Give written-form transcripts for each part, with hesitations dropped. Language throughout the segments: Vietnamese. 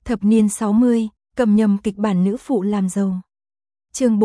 Thập niên 60, cầm nhầm kịch bản nữ phụ làm giàu. Chương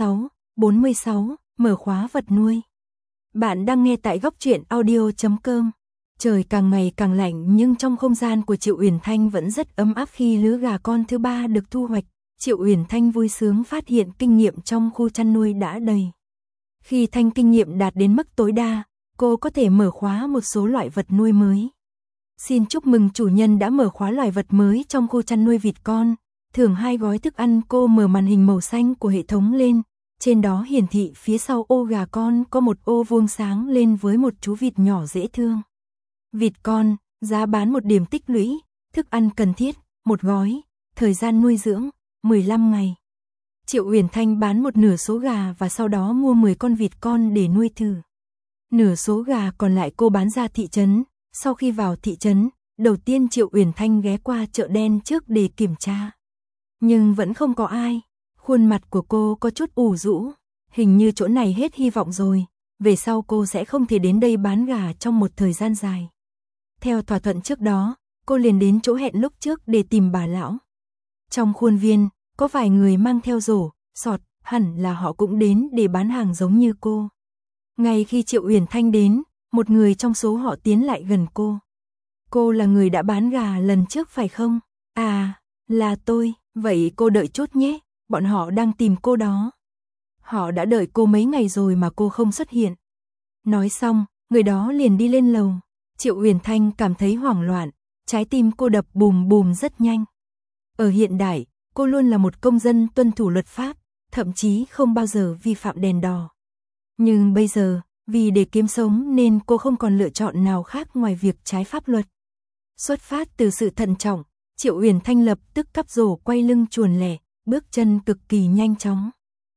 46, mở khóa vật nuôi. Bạn đang nghe tại góc truyện audio.com. Trời càng ngày càng lạnh nhưng trong không gian của Triệu Uyển Thanh vẫn rất ấm áp khi lứa gà con thứ 3 được thu hoạch. Triệu Uyển Thanh vui sướng phát hiện kinh nghiệm trong khu chăn nuôi đã đầy. Khi thanh kinh nghiệm đạt đến mức tối đa, cô có thể mở khóa một số loại vật nuôi mới. Xin chúc mừng chủ nhân đã mở khóa loài vật mới trong khu chăn nuôi vịt con. Thưởng 2 gói thức ăn. Cô mở màn hình màu xanh của hệ thống lên. Trên đó hiển thị phía sau ô gà con có một ô vuông sáng lên với một chú vịt nhỏ dễ thương. Vịt con, giá bán 1 điểm tích lũy, thức ăn cần thiết, 1 gói, thời gian nuôi dưỡng, 15 ngày. Triệu Uyển Thanh bán một nửa số gà và sau đó mua 10 con vịt con để nuôi thử. Nửa số gà còn lại cô bán ra thị trấn. Sau khi vào thị trấn, đầu tiên Triệu Uyển Thanh ghé qua chợ đen trước để kiểm tra. Nhưng vẫn không có ai. Khuôn mặt của cô có chút ủ rũ. Hình như chỗ này hết hy vọng rồi. Về sau cô sẽ không thể đến đây bán gà trong một thời gian dài. Theo thỏa thuận trước đó, cô liền đến chỗ hẹn lúc trước để tìm bà lão. Trong khuôn viên, có vài người mang theo rổ, sọt, hẳn là họ cũng đến để bán hàng giống như cô. Ngay khi Triệu Uyển Thanh đến, một người trong số họ tiến lại gần cô. Cô là người đã bán gà lần trước phải không? À, là tôi, vậy cô đợi chút nhé, bọn họ đang tìm cô đó. Họ đã đợi cô mấy ngày rồi mà cô không xuất hiện. Nói xong, người đó liền đi lên lầu. Triệu Uyển Thanh cảm thấy hoảng loạn, trái tim cô đập bùm bùm rất nhanh. Ở hiện đại, cô luôn là một công dân tuân thủ luật pháp, thậm chí không bao giờ vi phạm đèn đỏ. Nhưng bây giờ, vì để kiếm sống nên cô không còn lựa chọn nào khác ngoài việc trái pháp luật. Xuất phát từ sự thận trọng, Triệu Uyển Thanh lập tức cắp rổ quay lưng chuồn lẻ, bước chân cực kỳ nhanh chóng.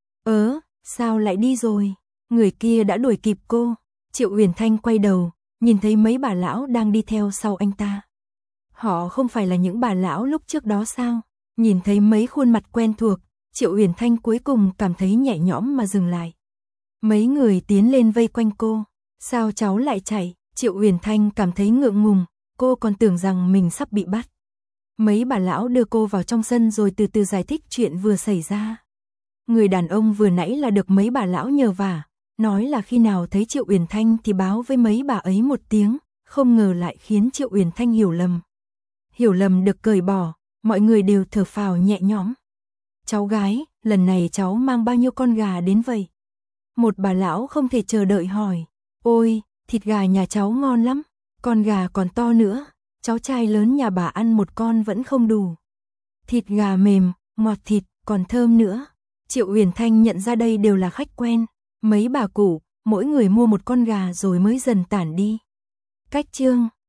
Sao lại đi rồi? Người kia đã đuổi kịp cô. Triệu Uyển Thanh quay đầu, nhìn thấy mấy bà lão đang đi theo sau anh ta. Họ không phải là những bà lão lúc trước đó sao? Nhìn thấy mấy khuôn mặt quen thuộc, Triệu Uyển Thanh cuối cùng cảm thấy nhẹ nhõm mà dừng lại. Mấy người tiến lên vây quanh cô. Sao cháu lại chạy? Triệu Uyển Thanh cảm thấy ngượng ngùng, cô còn tưởng rằng mình sắp bị bắt. Mấy bà lão đưa cô vào trong sân rồi từ từ giải thích chuyện vừa xảy ra. Người đàn ông vừa nãy là được mấy bà lão nhờ vả, nói là khi nào thấy Triệu Uyển Thanh thì báo với mấy bà ấy một tiếng, không ngờ lại khiến Triệu Uyển Thanh hiểu lầm. Hiểu lầm được cởi bỏ, mọi người đều thở phào nhẹ nhõm. Cháu gái, lần này cháu mang bao nhiêu con gà đến vậy? Một bà lão không thể chờ đợi hỏi. Ôi, thịt gà nhà cháu ngon lắm, con gà còn to nữa, cháu trai lớn nhà bà ăn một con vẫn không đủ. Thịt gà mềm, ngọt thịt, còn thơm nữa. Triệu Uyển Thanh nhận ra đây đều là khách quen. Mấy bà cụ, mỗi người mua một con gà rồi mới dần tản đi. Cách chương